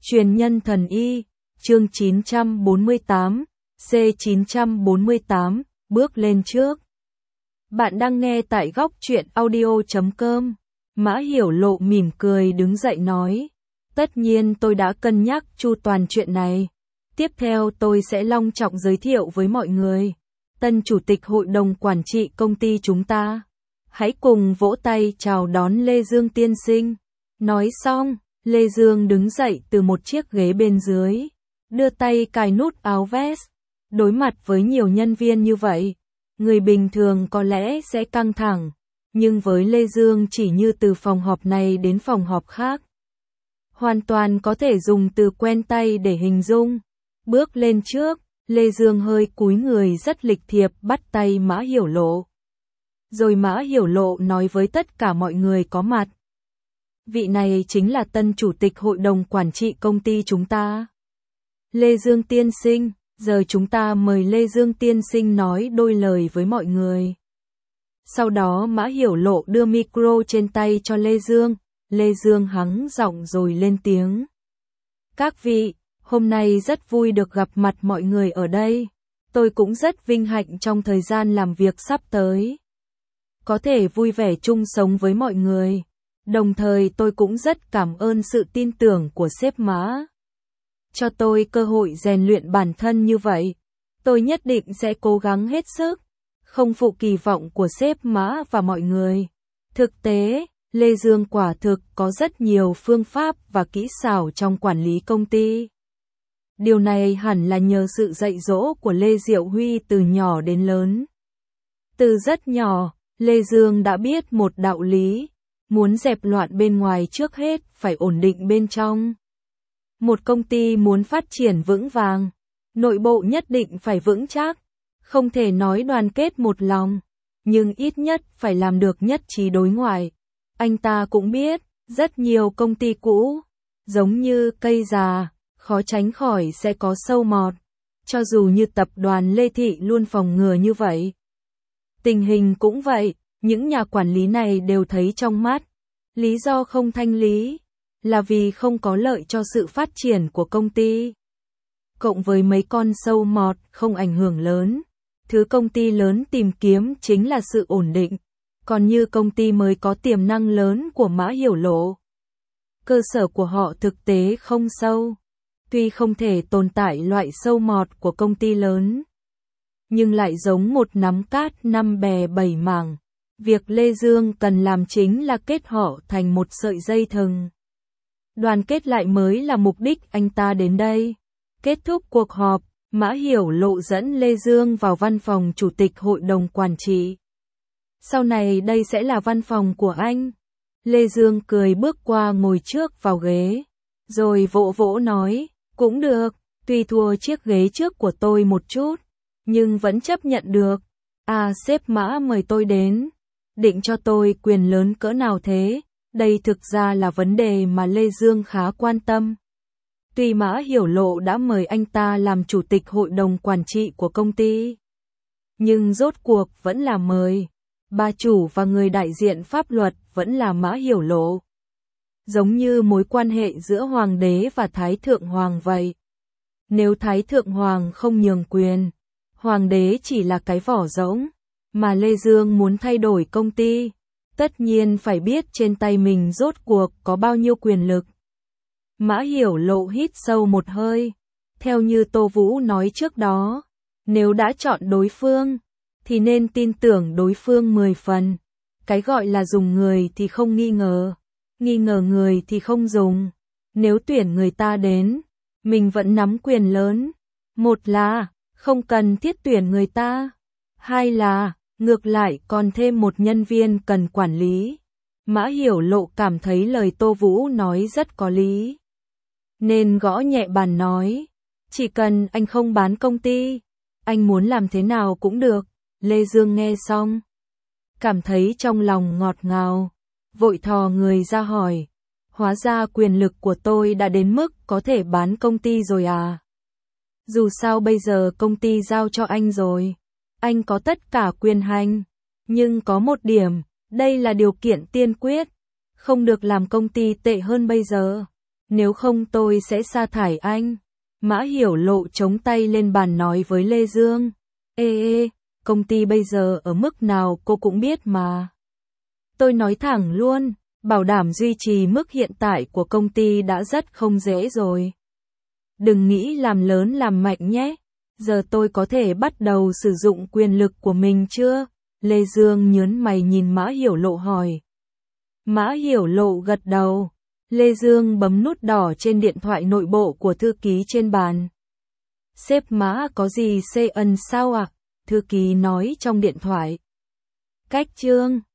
Truyền nhân thần y, chương 948, C948, bước lên trước. Bạn đang nghe tại góc truyện audio.com. Mã Hiểu Lộ mỉm cười đứng dậy nói, tất nhiên tôi đã cân nhắc chu toàn chuyện này. Tiếp theo tôi sẽ long trọng giới thiệu với mọi người. Tân chủ tịch hội đồng quản trị công ty chúng ta. Hãy cùng vỗ tay chào đón Lê Dương tiên sinh. Nói xong, Lê Dương đứng dậy từ một chiếc ghế bên dưới, đưa tay cài nút áo vest. Đối mặt với nhiều nhân viên như vậy, người bình thường có lẽ sẽ căng thẳng, nhưng với Lê Dương chỉ như từ phòng họp này đến phòng họp khác. Hoàn toàn có thể dùng từ quen tay để hình dung. Bước lên trước, Lê Dương hơi cúi người rất lịch thiệp bắt tay Mã Hiểu Lộ. Rồi Mã Hiểu Lộ nói với tất cả mọi người có mặt. Vị này chính là tân chủ tịch hội đồng quản trị công ty chúng ta. Lê Dương tiên sinh, giờ chúng ta mời Lê Dương tiên sinh nói đôi lời với mọi người. Sau đó Mã Hiểu Lộ đưa micro trên tay cho Lê Dương. Lê Dương hắng giọng rồi lên tiếng. Các vị, hôm nay rất vui được gặp mặt mọi người ở đây. Tôi cũng rất vinh hạnh trong thời gian làm việc sắp tới. Có thể vui vẻ chung sống với mọi người. Đồng thời tôi cũng rất cảm ơn sự tin tưởng của sếp Mã. Cho tôi cơ hội rèn luyện bản thân như vậy. Tôi nhất định sẽ cố gắng hết sức, không phụ kỳ vọng của sếp Mã và mọi người. Thực tế, Lê Dương quả thực có rất nhiều phương pháp và kỹ xảo trong quản lý công ty. Điều này hẳn là nhờ sự dạy dỗ của Lê Diệu Huy từ nhỏ đến lớn. Từ rất nhỏ, Lê Dương đã biết một đạo lý. Muốn dẹp loạn bên ngoài trước hết phải ổn định bên trong. Một công ty muốn phát triển vững vàng, nội bộ nhất định phải vững chắc, không thể nói đoàn kết một lòng, nhưng ít nhất phải làm được nhất trí đối ngoại. Anh ta cũng biết, rất nhiều công ty cũ, giống như cây già, khó tránh khỏi sẽ có sâu mọt, cho dù như tập đoàn Lê Thị luôn phòng ngừa như vậy. Tình hình cũng vậy. Những nhà quản lý này đều thấy trong mắt. Lý do không thanh lý là vì không có lợi cho sự phát triển của công ty. Cộng với mấy con sâu mọt không ảnh hưởng lớn. Thứ công ty lớn tìm kiếm chính là sự ổn định. Còn như công ty mới có tiềm năng lớn của Mã Hiểu Lộ. Cơ sở của họ thực tế không sâu. Tuy không thể tồn tại loại sâu mọt của công ty lớn, nhưng lại giống một nắm cát năm bè bảy mảng. Việc Lê Dương cần làm chính là kết họ thành một sợi dây thừng. Đoàn kết lại mới là mục đích anh ta đến đây. Kết thúc cuộc họp, Mã Hiểu Lộ dẫn Lê Dương vào văn phòng chủ tịch hội đồng quản trị. Sau này đây sẽ là văn phòng của anh. Lê Dương cười bước qua ngồi trước vào ghế. Rồi vỗ vỗ nói, cũng được, tuy thua chiếc ghế trước của tôi một chút, nhưng vẫn chấp nhận được. À, sếp Mã mời tôi đến. Định cho tôi quyền lớn cỡ nào thế? Đây thực ra là vấn đề mà Lê Dương khá quan tâm. Tuy Mã Hiểu Lộ đã mời anh ta làm chủ tịch hội đồng quản trị của công ty, nhưng rốt cuộc vẫn là mời. Bà chủ và người đại diện pháp luật vẫn là Mã Hiểu Lộ. Giống như mối quan hệ giữa Hoàng đế và Thái Thượng Hoàng vậy. Nếu Thái Thượng Hoàng không nhường quyền, Hoàng đế chỉ là cái vỏ rỗng. Mà Lê Dương muốn thay đổi công ty, tất nhiên phải biết trên tay mình rốt cuộc có bao nhiêu quyền lực. Mã Hiểu Lộ hít sâu một hơi. Theo như Tô Vũ nói trước đó, nếu đã chọn đối phương, thì nên tin tưởng đối phương 10 phần. Cái gọi là dùng người thì không nghi ngờ người thì không dùng. Nếu tuyển người ta đến, mình vẫn nắm quyền lớn. Một là, không cần thiết tuyển người ta. Hai là, ngược lại còn thêm một nhân viên cần quản lý. Mã Hiểu Lộ cảm thấy lời Tô Vũ nói rất có lý. Nên gõ nhẹ bàn nói, chỉ cần anh không bán công ty, anh muốn làm thế nào cũng được. Lê Dương nghe xong, cảm thấy trong lòng ngọt ngào, vội thò người ra hỏi, hóa ra quyền lực của tôi đã đến mức có thể bán công ty rồi à? Dù sao bây giờ công ty giao cho anh rồi. Anh có tất cả quyền hành, nhưng có một điểm, đây là điều kiện tiên quyết, không được làm công ty tệ hơn bây giờ. Nếu không tôi sẽ sa thải anh. Mã Hiểu Lộ chống tay lên bàn nói với Lê Dương. Ê, công ty bây giờ ở mức nào cô cũng biết mà. Tôi nói thẳng luôn, bảo đảm duy trì mức hiện tại của công ty đã rất không dễ rồi. Đừng nghĩ làm lớn làm mạnh nhé. Giờ tôi có thể bắt đầu sử dụng quyền lực của mình chưa? Lê Dương nhớn mày nhìn Mã Hiểu Lộ hỏi. Mã Hiểu Lộ gật đầu. Lê Dương bấm nút đỏ trên điện thoại nội bộ của thư ký trên bàn. Sếp Mã có gì xê ẩn sao ạ? Thư ký nói trong điện thoại. Cách chương